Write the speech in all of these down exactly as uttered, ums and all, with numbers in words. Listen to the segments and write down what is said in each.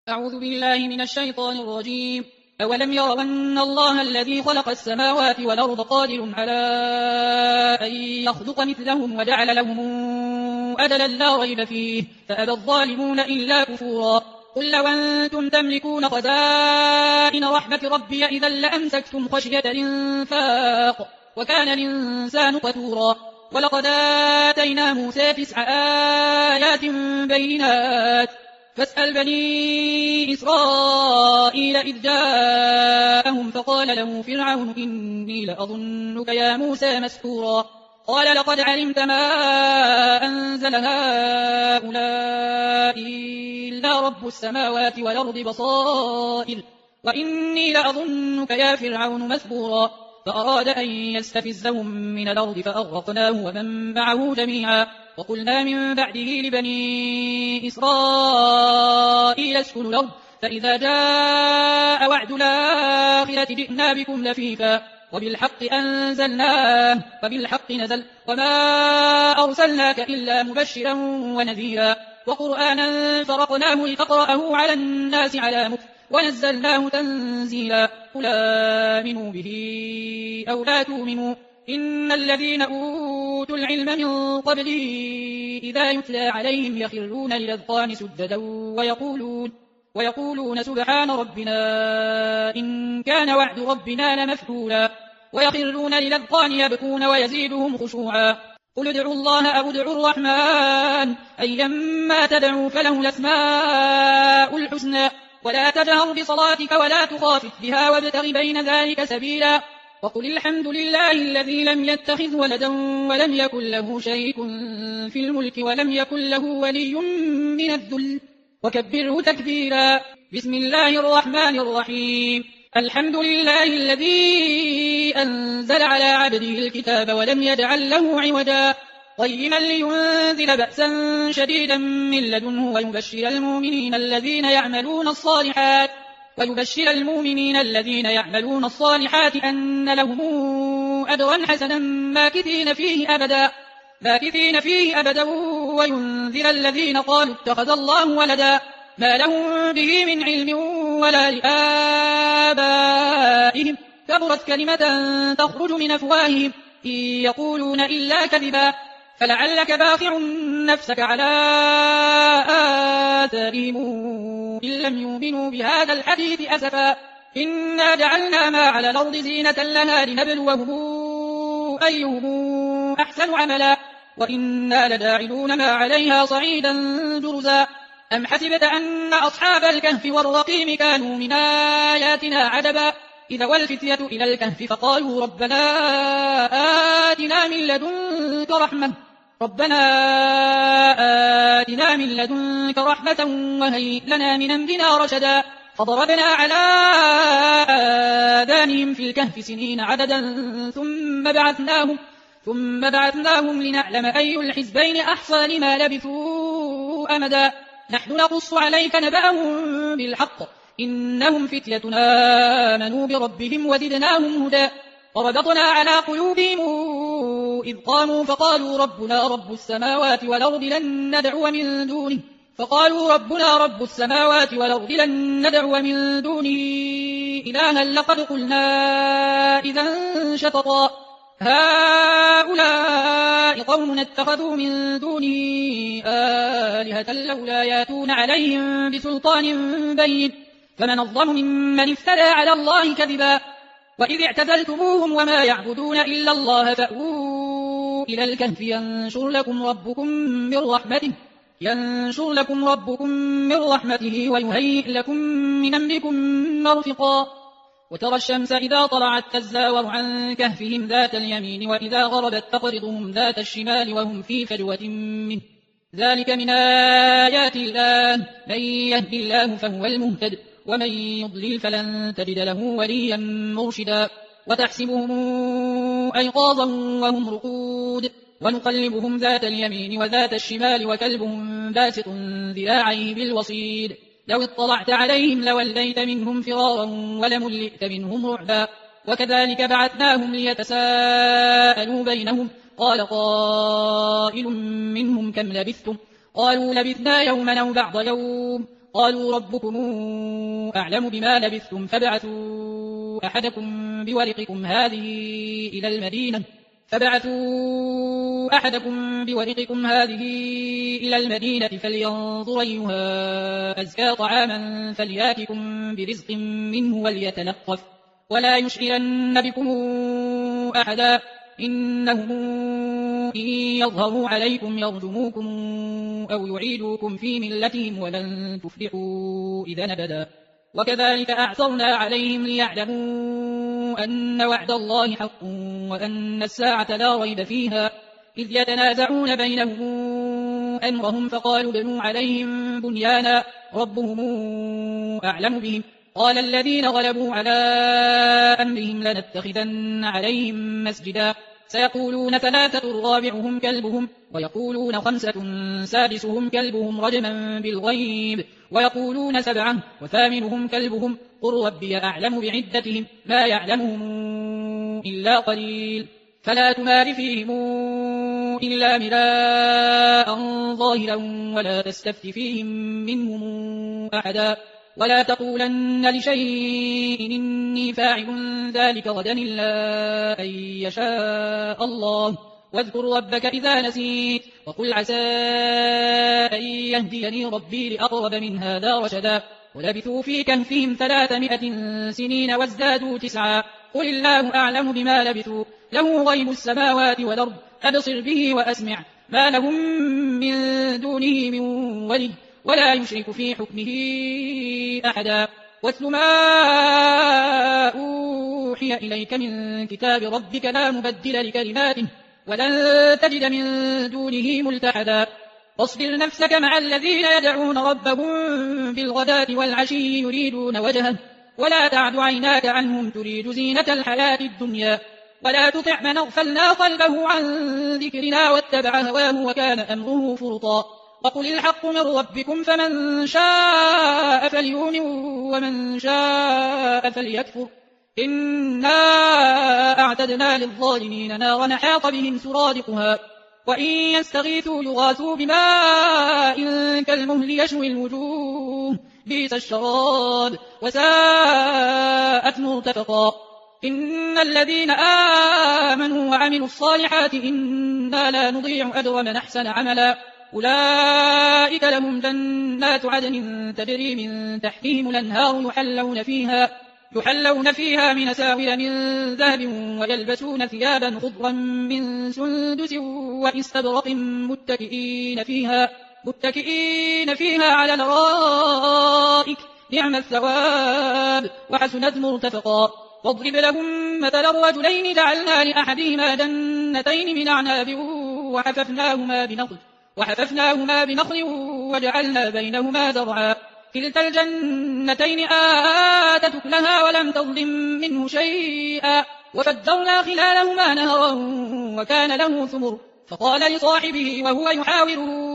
أعوذ بالله من الشيطان الرجيم. أولم يروا أن الله الذي خلق السماوات والأرض قادر على أن يخلق مثلهم وجعل لهم أجلا لا ريب فيه فأبى الظالمون إلا كفورا. قل لو أنتم تملكون خزائن رحمة ربي إذا لأمسكتم خشية الإنفاق وكان الإنسان قتورا. ولقد آتينا موسى تسع آيات بينات فاسأل بني إسرائيل إذ جاءهم فقال له فرعون إني لأظنك يا موسى مسحورا. قال لقد علمت ما أنزل هؤلاء إلا رب السماوات والأرض بصائر وإني لأظنك يا فرعون مسحورا. فأراد أن يستفزهم من الأرض فأغرقناه ومن معه جميعا. وقلنا من بعده لبني إسرائيل اسكنوا الأرض فإذا جاء وعد الآخرة جئنا بكم لفيفا وبالحق أنزلناه وبالحق نزل وما أرسلناك إلا مبشرا ونذيرا وقرآنا فرقناه لتقرأه على الناس على مكث ونزلناه تنزيلا. قل آمنوا به أو لا تؤمنوا إن الذين أوتوا العلم من قبله إذا يتلى عليهم يخرون للأذقان سجدا ويقولون, ويقولون سبحان ربنا إن كان وعد ربنا لمفعولا ويخرون للأذقان يبكون ويزيدهم خشوعا. قل ادعوا الله أو ادعوا الرحمن أيما تدعوا فله الأسماء الحسنى ولا تجهر بصلاتك ولا تخافت بها وابتغ بين ذلك سبيلا. وقل الحمد لله الذي لم يتخذ ولدا ولم يكن له شريك في الملك ولم يكن له ولي من الذل وكبره تكبيرا. بسم الله الرحمن الرحيم. الحمد لله الذي أنزل على عبده الكتاب ولم يجعل له عوجا قيما لينذر بأسا شديدا من لدنه ويبشر المؤمنين الذين يعملون الصالحات ويبشر المؤمنين الذين يعملون الصالحات أن لهم أجرا حسنا ماكثين فيه أبدا ماكثين فيه أبدا وينذر الذين قالوا اتخذ الله ولدا ما لهم به من علم ولا لآبائهم كبرت كلمة تخرج من أفواههم إن يقولون إلا كذبا فلعلك باخع نفسك على آثارهم إن لم يؤمنوا بهذا الحديث أسفا. إنا جعلنا ما على الأرض زينة لها لنبلوهم أيهم أحسن عملا وإنا لجاعلون ما عليها صعيدا جرزا. أم حسبت أن أصحاب الكهف والرقيم كانوا من آياتنا عجبا إذا والفتية إلى الكهف فقالوا ربنا آتنا من لدنك رحمة ربنا آتنا من لدنك رحمة وهيئ لنا من أمرنا رشدا. فضربنا على آذانهم في الكهف سنين عددا ثم بعثناهم ثم بعثناهم لنعلم أي الحزبين أحصى لما لبثوا أمدا. نحن نقص عليك نبأهم بالحق إنهم فتية آمنوا بربهم وزدناهم هدى. وربطنا على قلوبهم إذ قاموا فقالوا ربنا رب السماوات والأرض لن ندعو من دونه فقالوا ربنا رب السماوات والأرض لن ندعو من دونه إلها لقد قلنا إذا شططا هؤلاء قوم اتخذوا من دونه آلهة لولا ياتون عليهم بسلطان بين فمن الظلم ممن افترى على الله كذبا. وإذ اعتزلتموهم وما يعبدون إلا الله فأووا إلى الكهف ينشر لكم ربكم من رحمته ينشر لكم ربكم من رحمته ويهيئ لكم من أمركم مرفقا. وترى الشمس إذا طلعت تزاور عن كهفهم ذات اليمين وإذا غربت تقرضهم ذات الشمال وهم في فجوة منه ذلك من آيات الله من يهد الله فهو المهتد ومن يضلل فلن تجد له وليا مرشدا. وتحسبهم أيقاظا وهم رقود ونقلبهم ذات اليمين وذات الشمال وكلبهم باسط ذراعيه بالوصيد لو اطلعت عليهم لوليت منهم فرارا ولملئت منهم رعبا. وكذلك بعثناهم ليتساءلوا بينهم قال قائل منهم كم لبثتم قالوا لبثنا يوما أو بعض يوم قالوا ربكم أعلم بما لبثتم فابعثوا أحدكم بورقكم هذه إلى المدينة فبعثوا أحدكم بورقكم هذه إلى المدينة فلينظر أيها أزكى طعاما فلياتكم برزق منه وليتلطف ولا يشعرن بكم أحدا إنهم إن يظهروا عليكم يرجموكم أو يعيدوكم في ملتهم ولن تفلحوا إذا أبدا وكذلك أعثرنا عليهم ليعلموا أن وعد الله حق وأن الساعة لا ريب فيها إذ يتنازعون بينهم أمرهم فقالوا بنوا عليهم بنيانا ربهم أعلم بهم قال الذين غلبوا على أمرهم لنتخذن عليهم مسجدا سيقولون ثلاثة رابعهم كلبهم ويقولون خمسة سادسهم كلبهم رجما بالغيب ويقولون سبعة وثامنهم كلبهم قل ربي أعلم بعدتهم ما يعلمهم إلا قليل فلا تمار فيهم إلا مراء ظاهرا ولا تستفت فيهم منهم أحدا ولا تقولن لشيء إني فاعل ذلك غدا إلا أن يشاء الله واذكر ربك إذا نسيت وقل عسى أن يهديني ربي لأقرب من هذا رشدا ولبثوا في كهفهم ثلاثمائة سنين وازدادوا تسعا قل الله أعلم بما لبثوا له غيب السماوات والأرض أبصر به وأسمع ما لهم من دونه من ولي ولا يشرك في حكمه أحدا واتل ما أوحي إليك من كتاب ربك لا مبدل لكلماته ولن تجد من دونه ملتحدا واصبر نفسك مع الذين يدعون ربهم بالغداة والعشي يريدون وجهه ولا تعد عيناك عنهم تريد زينة الحياة الدنيا ولا تطع من اغفلنا قلبه عن ذكرنا واتبع هواه وكان أمره فرطا وقل الحق من ربكم فمن شاء فليؤمن ومن شاء فليكفر إنا أعتدنا للظالمين نارا حاط بهم سرادقها وإن يستغيثوا يغاثوا بماء كالمهل يشوي الوجوه بئس الشراب وساءت مرتفقا إن الذين آمنوا وعملوا الصالحات إنا لا نضيع أجر من أحسن عملا أولئك لهم جنات عدن تجري من تحتهم الأنهار يحلون فيها يحلون فيها من أساور من ذهب ويلبسون ثيابا خضرا من سندس واستبرق متكئين فيها متكئين فيها على الأرائك نعم الثواب وحسنت مرتفقا واضرب لهم مثل الرجلين جعلنا لأحدهما جنتين من أعناب وحففناهما بنخل وحففناهما بنخل وجعلنا بينهما زرعا كلتا الجنتين آتت أكلها ولم تظلم منه شيئا وفجرنا خلالهما نهرا وكان له ثمر فقال لصاحبه وهو يحاوره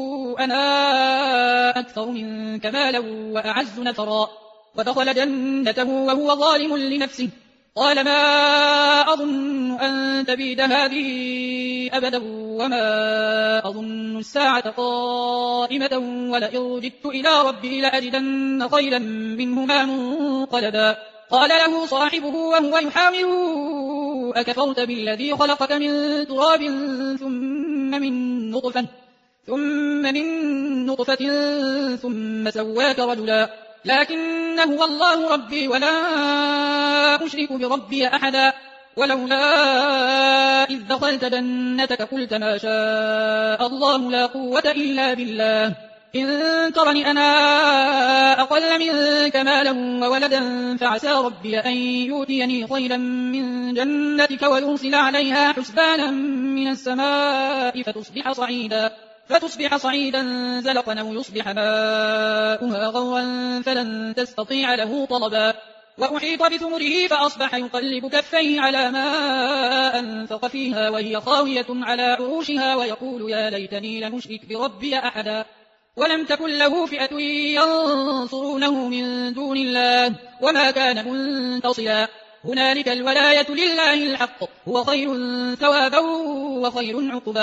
أنا أكثر منك مالا وأعز نفرا ودخل جنته وهو ظالم لنفسه قال ما أظن أن تبيد هذه أبدا وما أظن الساعة قائمة ولئن رددت إلى ربي لأجدن خيرا منهما منقلبا قال له صاحبه وهو يحاوره أكفرت بالذي خلقك من تراب ثم من نطفة ثم من نطفة ثم سواك رجلا لكن هو الله ربي ولا أشرك بربي أحدا ولولا إذ دخلت جنتك قلت ما شاء الله لا قوة إلا بالله إن ترني أنا أقل منك مالا وولدا فعسى ربي أن يؤتيني خيرا من جنتك ويرسل عليها حسبانا من السماء فتصبح صعيدا فتصبح صعيدا زلقا أو يصبح ماؤها غورا فلن تستطيع له طلبا وأحيط بثمره فأصبح يقلب كفيه على ما أنفق فيها وهي خاوية على عروشها ويقول يا ليتني لم أشرك بربي أحدا ولم تكن له فئة ينصرونه من دون الله وما كان منتصرا هنالك الولاية لله الحق هو خير ثوابا وخير عقبا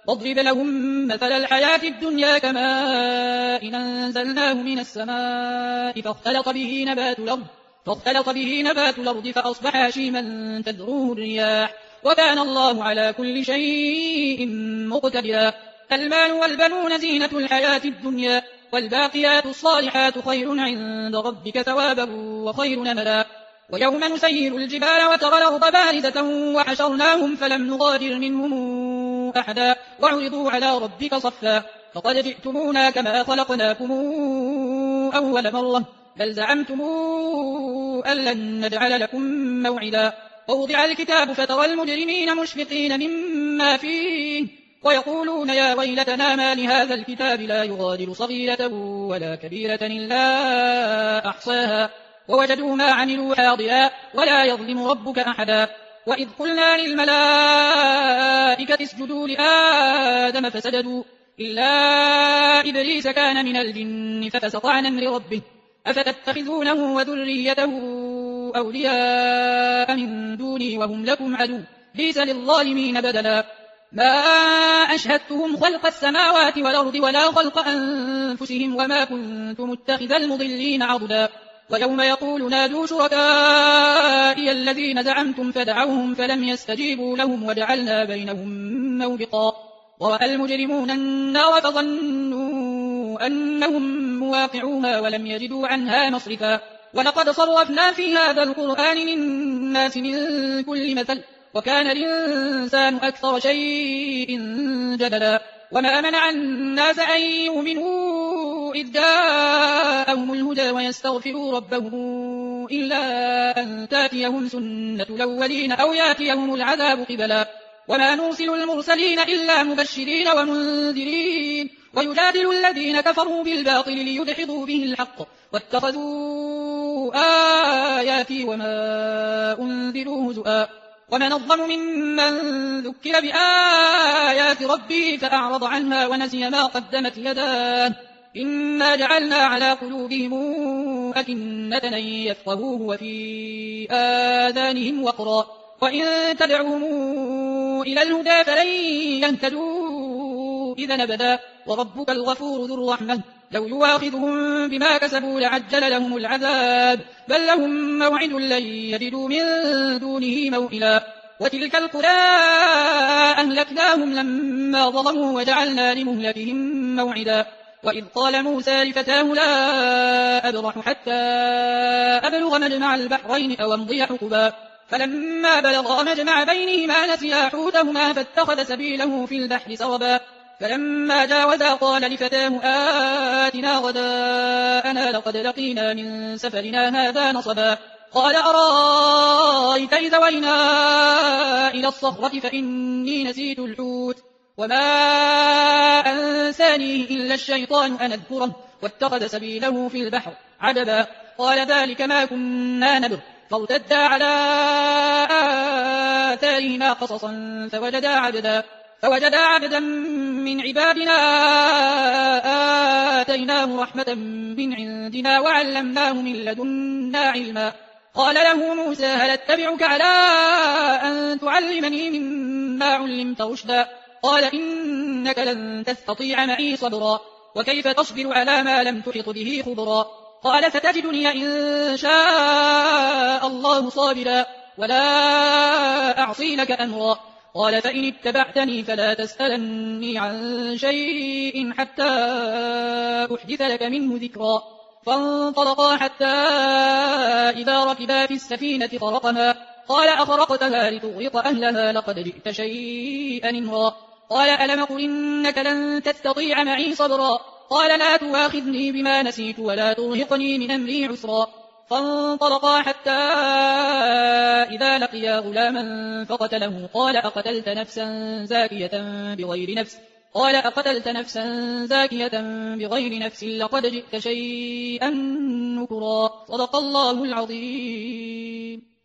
واضرب لهم مثل الحياة الدنيا كماء إن أنزلناه من السماء فاختلط به نبات الأرض فاختلط به نبات الأرض فأصبح هشيما تذروه الرياح وكان الله على كل شيء مقتدرا. المال والبنون زينة الحياة الدنيا والباقيات الصالحات خير عند ربك ثوابا وخير نملا. ويوم نسير الجبال وترى الأرض بارزة وحشرناهم فلم نغادر منهم أحدا وعرضوا على ربك صفا فقد جئتمونا كما خلقناكم أول مرة بل زعمتم أن لن نجعل لكم موعدا. ووضع الكتاب فترى المجرمين مشفقين مما فيه ويقولون يا ويلتنا ما لهذا الكتاب لا يغادر صغيرة ولا كبيرة إلا أحصاها ووجدوا ما عملوا حاضرا ولا يظلم ربك أحدا. وإذ قلنا للملائكة اسجدوا لآدم فسجدوا إلا إبليس كان من الجن ففسق عن أمر ربه أفتتخذونه وذريته أولياء من دوني وهم لكم عدو بئس للظالمين بدلا. ما أشهدتهم خلق السماوات والأرض ولا خلق أنفسهم وما كنت متخذ المضلين عضدا. ويوم يقول نادوا شركائي الذين زعمتم فدعوهم فلم يستجيبوا لهم وجعلنا بينهم موبقا. ورأى المجرمون النار فظنوا أنهم مواقعوها ولم يجدوا عنها مصرفا. ولقد صرفنا في هذا القرآن للناس من كل مثل وكان الإنسان أكثر شيء جدلا. وما منع الناس أن يؤمنوا إذ جاءهم الهدى ويستغفروا ربهم إلا أن تاتيهم سنة الأولين أو ياتيهم العذاب قبلا. وما نرسل المرسلين إلا مبشرين ومنذرين ويجادل الذين كفروا بالباطل ليدحضوا به الحق واتخذوا آياتي وما أنذروا هزؤا. ومن أظلم ممن ذكر بآيات ربه فأعرض عنها ونسي ما قدمت يداه إنا جعلنا على قلوبهم أكنة أن يفقهوه وفي آذانهم وقرا وإن تدعوهم إلى الهدى فلن يهتدوا إذا أبدا. وربك الغفور ذو الرحمة لو يواخذهم بما كسبوا لعجل لهم العذاب بل لهم موعد لن يجدوا من دونه موئلا. وتلك القرى أهلكناهم لما ظلموا وجعلنا لمهلكهم موعدا. وإذ قال موسى لفتاه لا أبرح حتى أبلغ مجمع البحرين أو أمضي حقبا فلما بلغا مجمع بينهما نسيا حوتهما فاتخذ سبيله في البحر سربا. فلما جاوزا قال لفتاه آتنا غداءنا لقد لقينا من سفرنا هذا نصبا. قال أرأيت إذ وينا إلى الصخرة فإني نسيت الحوت وما أنسانيه إلا الشيطان أن أذكره واتخذ سبيله في البحر عجبا. قال ذلك ما كنا نبغ فارتدا على آثارهما قصصا فوجدا عبدا فوجدا عبدا من عبادنا آتيناه رحمة من عندنا وعلمناه من لدنا علما. قال له موسى هل اتبعك على أن تعلمني مما علمت رشدا قال إنك لن تستطيع معي صبرا وكيف تصبر على ما لم تحط به خبرا. قال فتجدني إن شاء الله صابرا ولا أعصي لك أمرا. قال فإن اتبعتني فلا تسألني عن شيء حتى أحدث لك منه ذكرا. فانطلقا حتى إذا ركبا في السفينة خرقها قال أخرقتها لتغرق أهلها لقد جئت شيئا إمرا. قال ألم قل إنك لن تستطيع معي صبرا قال لا تواخذني بما نسيت ولا ترهقني من أمري عسرا. فانطلقا حتى إذا لقيا غلاما فقتله قال أقتلت نفسا زاكية بغير نفس قال أقتلت نفسا زاكية بغير نفس لقد جئت شيئا نكرا. صدق الله العظيم.